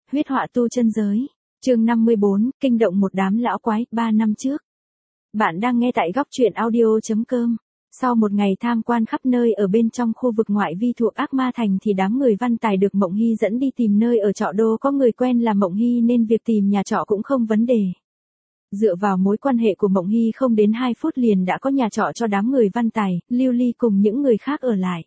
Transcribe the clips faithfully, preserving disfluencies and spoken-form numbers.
Huyết họa tu chân giới. Chương năm mươi bốn, kinh động một đám lão quái, ba năm trước. Bạn đang nghe tại góc truyện audio chấm com. Sau một ngày tham quan khắp nơi ở bên trong khu vực ngoại vi thuộc Ác Ma Thành thì đám người Văn Tài được Mộng Hy dẫn đi tìm nơi ở trọ đô có người quen là Mộng Hy nên việc tìm nhà trọ cũng không vấn đề. Dựa vào mối quan hệ của Mộng Hy không đến hai phút liền đã có nhà trọ cho đám người Văn Tài, Lưu Ly cùng những người khác ở lại.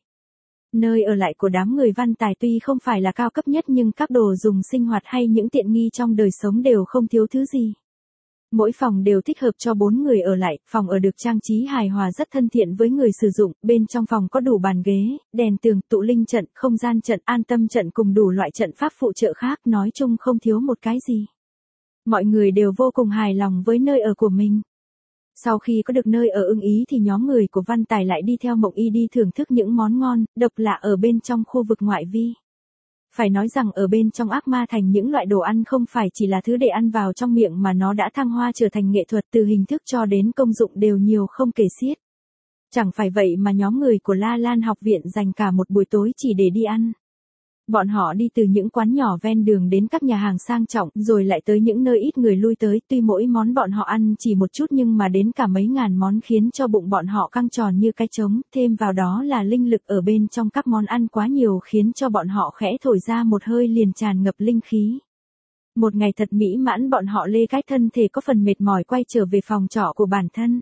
Nơi ở lại của đám người Văn Tài tuy không phải là cao cấp nhất nhưng các đồ dùng sinh hoạt hay những tiện nghi trong đời sống đều không thiếu thứ gì. Mỗi phòng đều thích hợp cho bốn người ở lại, phòng ở được trang trí hài hòa rất thân thiện với người sử dụng, bên trong phòng có đủ bàn ghế, đèn tường, tụ linh trận, không gian trận, an tâm trận cùng đủ loại trận pháp phụ trợ khác, nói chung không thiếu một cái gì. Mọi người đều vô cùng hài lòng với nơi ở của mình. Sau khi có được nơi ở ưng ý thì nhóm người của Văn Tài lại đi theo Mộng Y đi thưởng thức những món ngon, độc lạ ở bên trong khu vực ngoại vi. Phải nói rằng ở bên trong Ác Ma Thành những loại đồ ăn không phải chỉ là thứ để ăn vào trong miệng mà nó đã thăng hoa trở thành nghệ thuật từ hình thức cho đến công dụng đều nhiều không kể xiết. Chẳng phải vậy mà nhóm người của La Lan học viện dành cả một buổi tối chỉ để đi ăn. Bọn họ đi từ những quán nhỏ ven đường đến các nhà hàng sang trọng rồi lại tới những nơi ít người lui tới, tuy mỗi món bọn họ ăn chỉ một chút nhưng mà đến cả mấy ngàn món khiến cho bụng bọn họ căng tròn như cái trống, thêm vào đó là linh lực ở bên trong các món ăn quá nhiều khiến cho bọn họ khẽ thổi ra một hơi liền tràn ngập linh khí. Một ngày thật mỹ mãn bọn họ lê cái thân thể có phần mệt mỏi quay trở về phòng trọ của bản thân.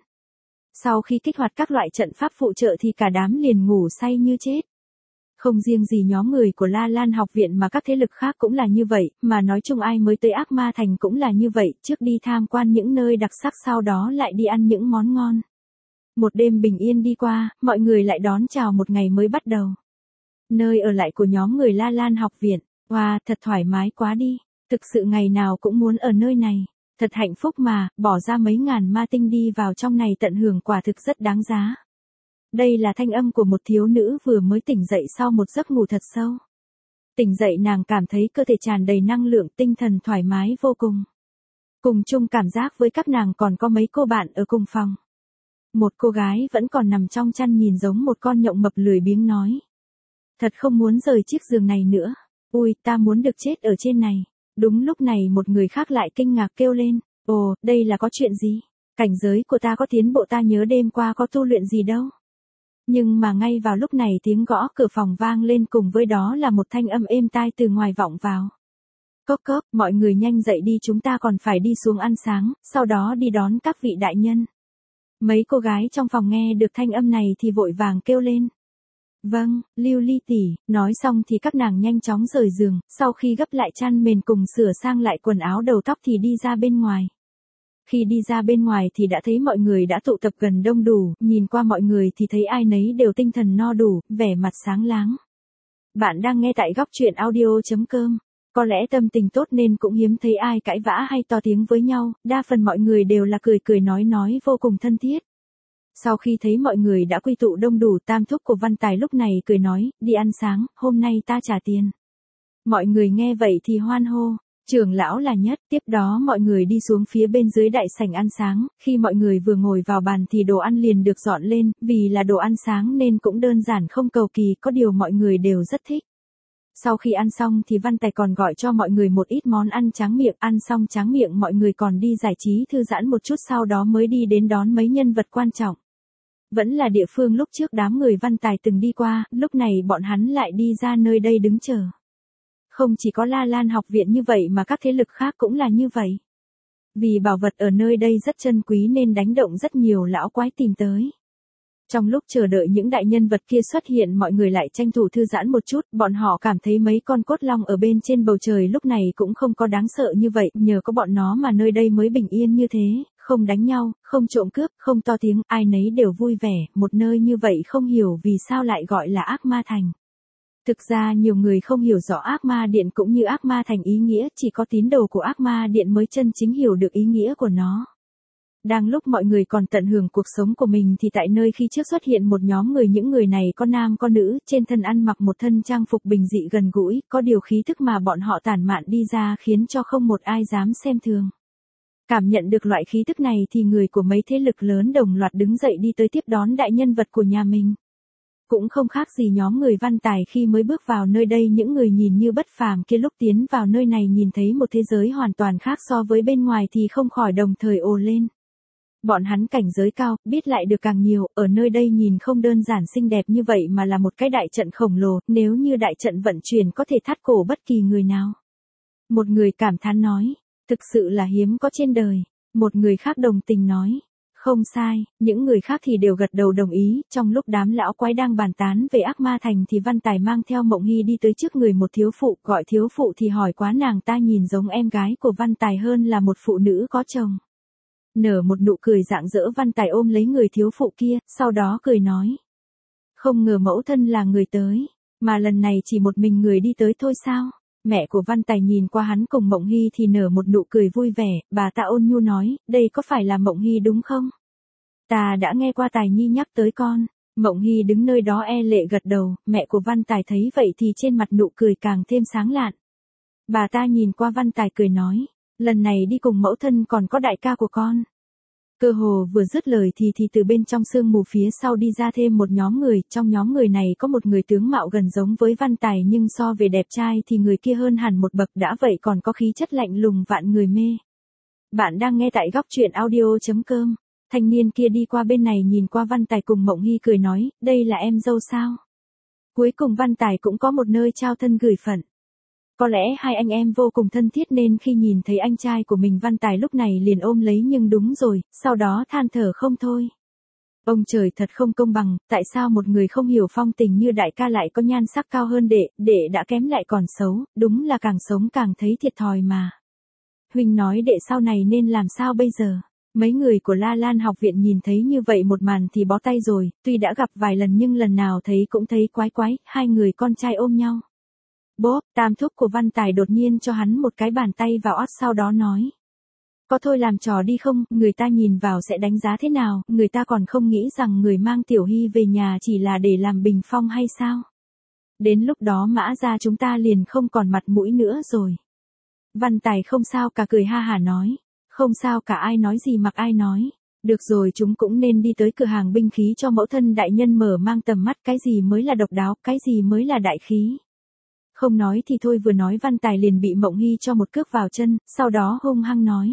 Sau khi kích hoạt các loại trận pháp phụ trợ thì cả đám liền ngủ say như chết. Không riêng gì nhóm người của La Lan học viện mà các thế lực khác cũng là như vậy, mà nói chung ai mới tới Ác Ma Thành cũng là như vậy, trước đi tham quan những nơi đặc sắc sau đó lại đi ăn những món ngon. Một đêm bình yên đi qua, mọi người lại đón chào một ngày mới bắt đầu. Nơi ở lại của nhóm người La Lan học viện, wow, thật thoải mái quá đi, thực sự ngày nào cũng muốn ở nơi này, thật hạnh phúc mà, bỏ ra mấy ngàn ma tinh đi vào trong này tận hưởng quả thực rất đáng giá. Đây là thanh âm của một thiếu nữ vừa mới tỉnh dậy sau một giấc ngủ thật sâu. Tỉnh dậy nàng cảm thấy cơ thể tràn đầy năng lượng, tinh thần thoải mái vô cùng. Cùng chung cảm giác với các nàng còn có mấy cô bạn ở cùng phòng. Một cô gái vẫn còn nằm trong chăn nhìn giống một con nhộng mập lười biếng nói. Thật không muốn rời chiếc giường này nữa. Ui, ta muốn được chết ở trên này. Đúng lúc này một người khác lại kinh ngạc kêu lên. Ồ, đây là có chuyện gì? Cảnh giới của ta có tiến bộ, ta nhớ đêm qua có tu luyện gì đâu. Nhưng mà ngay vào lúc này tiếng gõ cửa phòng vang lên cùng với đó là một thanh âm êm tai từ ngoài vọng vào. Cốc cốc, mọi người nhanh dậy đi, chúng ta còn phải đi xuống ăn sáng, sau đó đi đón các vị đại nhân. Mấy cô gái trong phòng nghe được thanh âm này thì vội vàng kêu lên. Vâng, Lưu Ly tỷ, nói xong thì các nàng nhanh chóng rời giường, sau khi gấp lại chăn mền cùng sửa sang lại quần áo đầu tóc thì đi ra bên ngoài. Khi đi ra bên ngoài thì đã thấy mọi người đã tụ tập gần đông đủ, nhìn qua mọi người thì thấy ai nấy đều tinh thần no đủ, vẻ mặt sáng láng. Bạn đang nghe tại góc truyện audio chấm com. Có lẽ tâm tình tốt nên cũng hiếm thấy ai cãi vã hay to tiếng với nhau, đa phần mọi người đều là cười cười nói nói vô cùng thân thiết. Sau khi thấy mọi người đã quy tụ đông đủ, tam thúc của Văn Tài lúc này cười nói, đi ăn sáng, hôm nay ta trả tiền. Mọi người nghe vậy thì hoan hô. Trưởng lão là nhất, tiếp đó mọi người đi xuống phía bên dưới đại sảnh ăn sáng, khi mọi người vừa ngồi vào bàn thì đồ ăn liền được dọn lên, vì là đồ ăn sáng nên cũng đơn giản không cầu kỳ, có điều mọi người đều rất thích. Sau khi ăn xong thì Văn Tài còn gọi cho mọi người một ít món ăn tráng miệng, ăn xong tráng miệng mọi người còn đi giải trí thư giãn một chút sau đó mới đi đến đón mấy nhân vật quan trọng. Vẫn là địa phương lúc trước đám người Văn Tài từng đi qua, lúc này bọn hắn lại đi ra nơi đây đứng chờ. Không chỉ có La Lan học viện như vậy mà các thế lực khác cũng là như vậy. Vì bảo vật ở nơi đây rất chân quý nên đánh động rất nhiều lão quái tìm tới. Trong lúc chờ đợi những đại nhân vật kia xuất hiện mọi người lại tranh thủ thư giãn một chút, bọn họ cảm thấy mấy con cốt long ở bên trên bầu trời lúc này cũng không có đáng sợ như vậy, nhờ có bọn nó mà nơi đây mới bình yên như thế, không đánh nhau, không trộm cướp, không to tiếng, ai nấy đều vui vẻ, một nơi như vậy không hiểu vì sao lại gọi là Ác Ma Thành. Thực ra nhiều người không hiểu rõ Ác Ma Điện cũng như Ác Ma Thành ý nghĩa, chỉ có tín đồ của Ác Ma Điện mới chân chính hiểu được ý nghĩa của nó. Đang lúc mọi người còn tận hưởng cuộc sống của mình thì tại nơi khi trước xuất hiện một nhóm người, những người này có nam có nữ, trên thân ăn mặc một thân trang phục bình dị gần gũi, có điều khí thức mà bọn họ tản mạn đi ra khiến cho không một ai dám xem thường. Cảm nhận được loại khí thức này thì người của mấy thế lực lớn đồng loạt đứng dậy đi tới tiếp đón đại nhân vật của nhà mình. Cũng không khác gì nhóm người Văn Tài khi mới bước vào nơi đây, những người nhìn như bất phàm kia lúc tiến vào nơi này nhìn thấy một thế giới hoàn toàn khác so với bên ngoài thì không khỏi đồng thời ồ lên. Bọn hắn cảnh giới cao, biết lại được càng nhiều, ở nơi đây nhìn không đơn giản xinh đẹp như vậy mà là một cái đại trận khổng lồ, nếu như đại trận vận chuyển có thể thắt cổ bất kỳ người nào. Một người cảm thán nói, thực sự là hiếm có trên đời. Một người khác đồng tình nói, không sai, những người khác thì đều gật đầu đồng ý. Trong lúc đám lão quái đang bàn tán về Ác Ma Thành thì Văn Tài mang theo Mộng Hy đi tới trước người một thiếu phụ, gọi thiếu phụ thì hỏi quá nàng ta nhìn giống em gái của Văn Tài hơn là một phụ nữ có chồng. Nở một nụ cười rạng rỡ, Văn Tài ôm lấy người thiếu phụ kia, sau đó cười nói. Không ngờ mẫu thân là người tới, mà lần này chỉ một mình người đi tới thôi sao? Mẹ của Văn Tài nhìn qua hắn cùng Mộng Hy thì nở một nụ cười vui vẻ, bà ta ôn nhu nói, đây có phải là Mộng Hy đúng không? Ta đã nghe qua Tài Nhi nhắc tới con. Mộng Hy đứng nơi đó e lệ gật đầu, mẹ của Văn Tài thấy vậy thì trên mặt nụ cười càng thêm sáng lạn. Bà ta nhìn qua Văn Tài cười nói, lần này đi cùng mẫu thân còn có đại ca của con. Cơ hồ vừa dứt lời thì thì từ bên trong sương mù phía sau đi ra thêm một nhóm người, trong nhóm người này có một người tướng mạo gần giống với Văn Tài nhưng so về đẹp trai thì người kia hơn hẳn một bậc, đã vậy còn có khí chất lạnh lùng vạn người mê. Bạn đang nghe tại góc truyện audio chấm com. Thanh niên kia đi qua bên này nhìn qua Văn Tài cùng Mộng Hy cười nói, đây là em dâu sao? Cuối cùng Văn Tài cũng có một nơi trao thân gửi phận. Có lẽ hai anh em vô cùng thân thiết nên khi nhìn thấy anh trai của mình Văn Tài lúc này liền ôm lấy, nhưng đúng rồi, sau đó than thở không thôi. Ông trời thật không công bằng, tại sao một người không hiểu phong tình như đại ca lại có nhan sắc cao hơn đệ, đệ đã kém lại còn xấu, đúng là càng sống càng thấy thiệt thòi mà. Huynh nói đệ sau này nên làm sao bây giờ? Mấy người của La Lan học viện nhìn thấy như vậy một màn thì bó tay rồi, tuy đã gặp vài lần nhưng lần nào thấy cũng thấy quái quái, hai người con trai ôm nhau. Bốp, tam thúc của Văn Tài đột nhiên cho hắn một cái bàn tay vào ót, sau đó nói. Có thôi làm trò đi không, người ta nhìn vào sẽ đánh giá thế nào, người ta còn không nghĩ rằng người mang Tiểu Hy về nhà chỉ là để làm bình phong hay sao? Đến lúc đó Mã gia chúng ta liền không còn mặt mũi nữa rồi. Văn Tài không sao cả cười ha hả nói. Không sao cả, ai nói gì mặc ai nói. Được rồi, chúng cũng nên đi tới cửa hàng binh khí cho mẫu thân đại nhân mở mang tầm mắt, cái gì mới là độc đáo, cái gì mới là đại khí. Không nói thì thôi, vừa nói Văn Tài liền bị Mộng Hy cho một cước vào chân, sau đó hung hăng nói.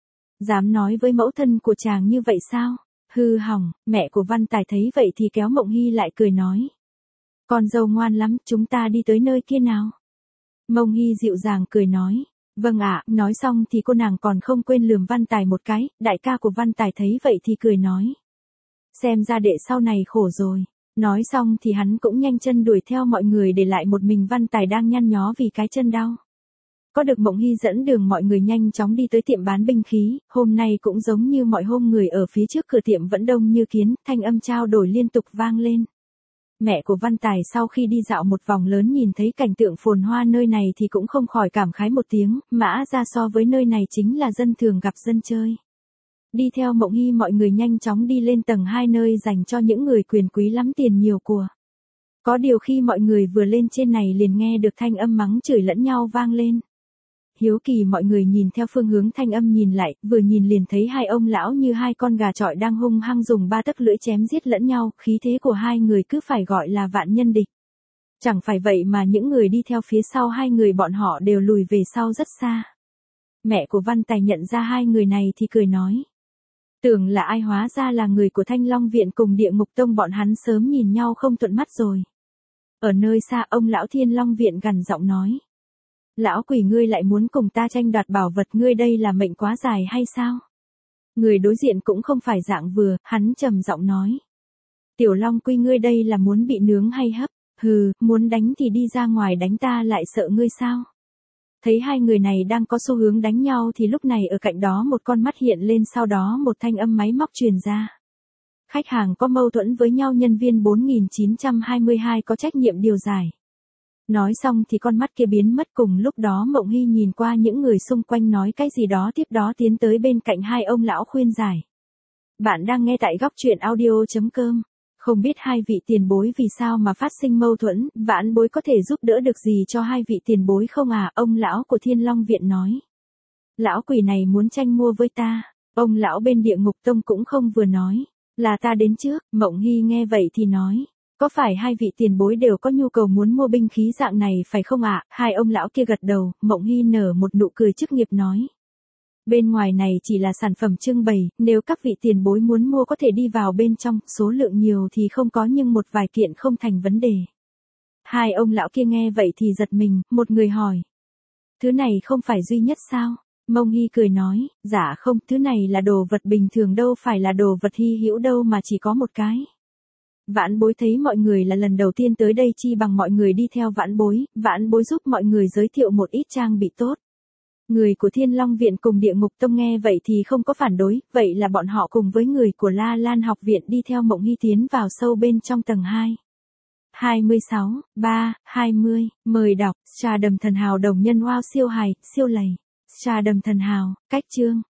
Dám nói với mẫu thân của chàng như vậy sao? Hư hỏng. Mẹ của Văn Tài thấy vậy thì kéo Mộng Hy lại cười nói. Con dâu ngoan lắm, chúng ta đi tới nơi kia nào? Mộng Hy dịu dàng cười nói. Vâng ạ, nói xong thì cô nàng còn không quên lườm Văn Tài một cái, đại ca của Văn Tài thấy vậy thì cười nói. Xem ra đệ sau này khổ rồi. Nói xong thì hắn cũng nhanh chân đuổi theo mọi người, để lại một mình Văn Tài đang nhăn nhó vì cái chân đau. Có được Mộng Hy dẫn đường, mọi người nhanh chóng đi tới tiệm bán binh khí, hôm nay cũng giống như mọi hôm, người ở phía trước cửa tiệm vẫn đông như kiến, thanh âm trao đổi liên tục vang lên. Mẹ của Văn Tài sau khi đi dạo một vòng lớn nhìn thấy cảnh tượng phồn hoa nơi này thì cũng không khỏi cảm khái một tiếng, Mã ra so với nơi này chính là dân thường gặp dân chơi. Đi theo Mộng Hy mọi người nhanh chóng đi lên tầng hai nơi dành cho những người quyền quý lắm tiền nhiều của. Có điều khi mọi người vừa lên trên này liền nghe được thanh âm mắng chửi lẫn nhau vang lên. Hiếu kỳ mọi người nhìn theo phương hướng thanh âm nhìn lại, vừa nhìn liền thấy hai ông lão như hai con gà chọi đang hung hăng dùng ba tấc lưỡi chém giết lẫn nhau, khí thế của hai người cứ phải gọi là vạn nhân địch. Chẳng phải vậy mà những người đi theo phía sau hai người bọn họ đều lùi về sau rất xa. Mẹ của Văn Tài nhận ra hai người này thì cười nói. Tưởng là ai, hóa ra là người của Thanh Long Viện cùng Địa Ngục Tông, bọn hắn sớm nhìn nhau không thuận mắt rồi. Ở nơi xa, ông lão Thiên Long Viện gằn giọng nói. Lão quỷ, ngươi lại muốn cùng ta tranh đoạt bảo vật, ngươi đây là mệnh quá dài hay sao? Người đối diện cũng không phải dạng vừa, hắn trầm giọng nói. Tiểu Long Quy, ngươi đây là muốn bị nướng hay hấp? Hừ, muốn đánh thì đi ra ngoài đánh, ta lại sợ ngươi sao? Thấy hai người này đang có xu hướng đánh nhau thì lúc này ở cạnh đó một con mắt hiện lên, sau đó một thanh âm máy móc truyền ra. Khách hàng có mâu thuẫn với nhau, nhân viên bốn nghìn chín trăm hai mươi hai có trách nhiệm điều giải. Nói xong thì con mắt kia biến mất, cùng lúc đó Mộng Hy nhìn qua những người xung quanh nói cái gì đó, tiếp đó tiến tới bên cạnh hai ông lão khuyên giải. Bạn đang nghe tại góc truyện audio chấm com. Không biết hai vị tiền bối vì sao mà phát sinh mâu thuẫn, vãn bối có thể giúp đỡ được gì cho hai vị tiền bối không à? Ông lão của Thiên Long Viện nói. Lão quỷ này muốn tranh mua với ta. Ông lão bên Địa Ngục Tông cũng không vừa nói. Là ta đến trước. Mộng Hy nghe vậy thì nói. Có phải hai vị tiền bối đều có nhu cầu muốn mua binh khí dạng này phải không ạ? Hai ông lão kia gật đầu, Mộng Hy nở một nụ cười chức nghiệp nói. Bên ngoài này chỉ là sản phẩm trưng bày, nếu các vị tiền bối muốn mua có thể đi vào bên trong, số lượng nhiều thì không có nhưng một vài kiện không thành vấn đề. Hai ông lão kia nghe vậy thì giật mình, một người hỏi. Thứ này không phải duy nhất sao? Mông Hy cười nói, dạ không, thứ này là đồ vật bình thường đâu phải là đồ vật hy hữu đâu mà chỉ có một cái. Vãn Bối thấy mọi người là lần đầu tiên tới đây chi bằng mọi người đi theo Vãn Bối, Vãn Bối giúp mọi người giới thiệu một ít trang bị tốt. Người của Thiên Long Viện cùng Địa Ngục Tông nghe vậy thì không có phản đối, vậy là bọn họ cùng với người của La Lan Học Viện đi theo Mộng Hy tiến vào sâu bên trong tầng hai. hai mươi sáu, ba, hai mươi, mời đọc, Trà Đầm Thần Hào đồng nhân wow siêu hài, siêu lầy. Trà Đầm Thần Hào, cách chương.